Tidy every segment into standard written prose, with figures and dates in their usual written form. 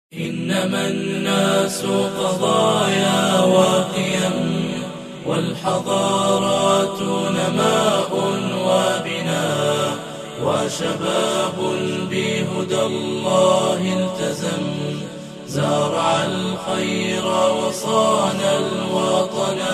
إنما الناس قضايا وقيم، والحضارات نماء وبناء، وشباب بهدى الله التزم، زارع الخير وصان الوطنا.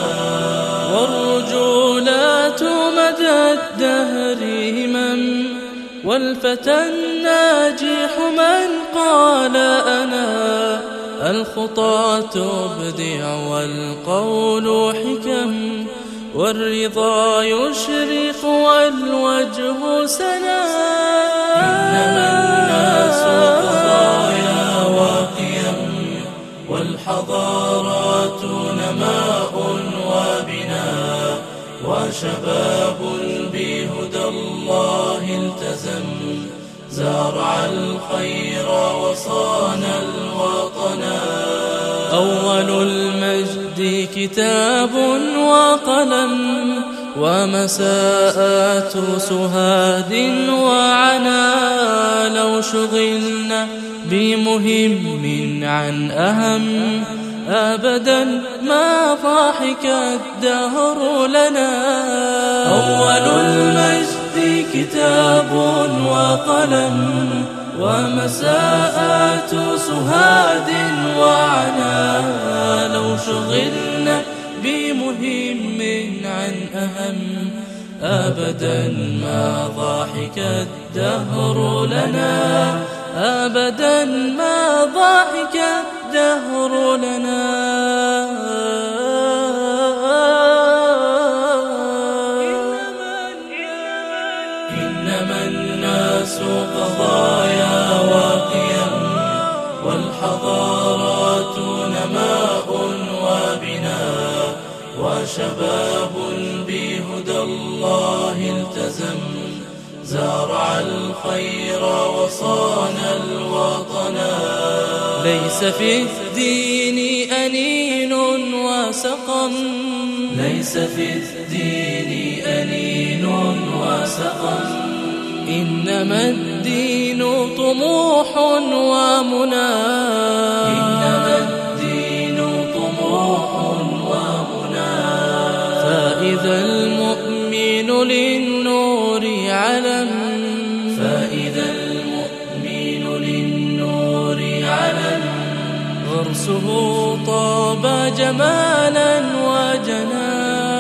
والرجولات مدى الدهر همم، والفتى الناجح من قال أنا، الخطى تبدع والقول حكم، والرضا يشرق والوجه سنا. إنما الناس قضايا وقيم، والحضارات نماء وبناء، وشباب بهدى الله التزم، زارع الخير وصان الوطنا. أول المجد كتاب وقلم، ومساءات سهاد وعنا، لو شغلنا بمهم عن أهم، أبدا ما ضحك الدهر لنا. أول المجد كتاب وقلم، ومساءات سهاد وعنا، لو شغلنا بمهم عن أهم، أبدا ما ضحك الدهر لنا، أبدا ما ضحك الدهر لنا. إنما الناس قضايا وقيم، والحضارات نماء وبناء، وشباب بهدى الله التزم، زارع الخير وصان الوطنا. ليس في الدين أنين وسقم، ليس في الدين أنين وسقم، إنما الدين طموح ومنى، إنما الدين طموح ومنى. فإذا المؤمن للنور علم، فإذا المؤمن للنور علم، غرسه طاب جمالا وجنا.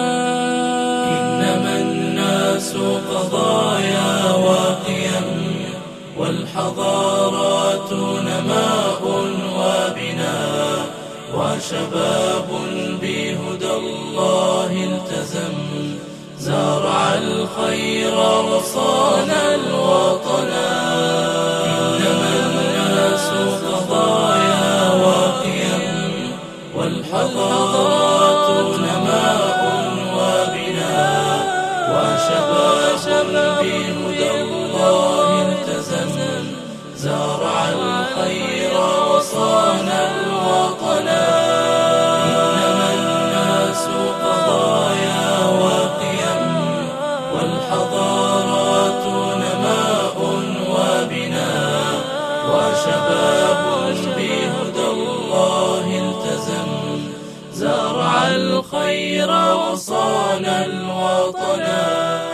إنما الناس قضايا وقيم، والحضارات نماء وبناء، وشباب بهدى الله التزم، زارع الخير وصان الوطنا. إنما الناس قضايا وقيم، والحضارات نماء وبناء، وشباب بهدى الله التزم، زارع الخير وصان الوطنا. إنما الناس قضايا وقيم، والحضارات نماء وبناء، وشباب بهدى الله التزم، زارع الخير وصان الوطنا.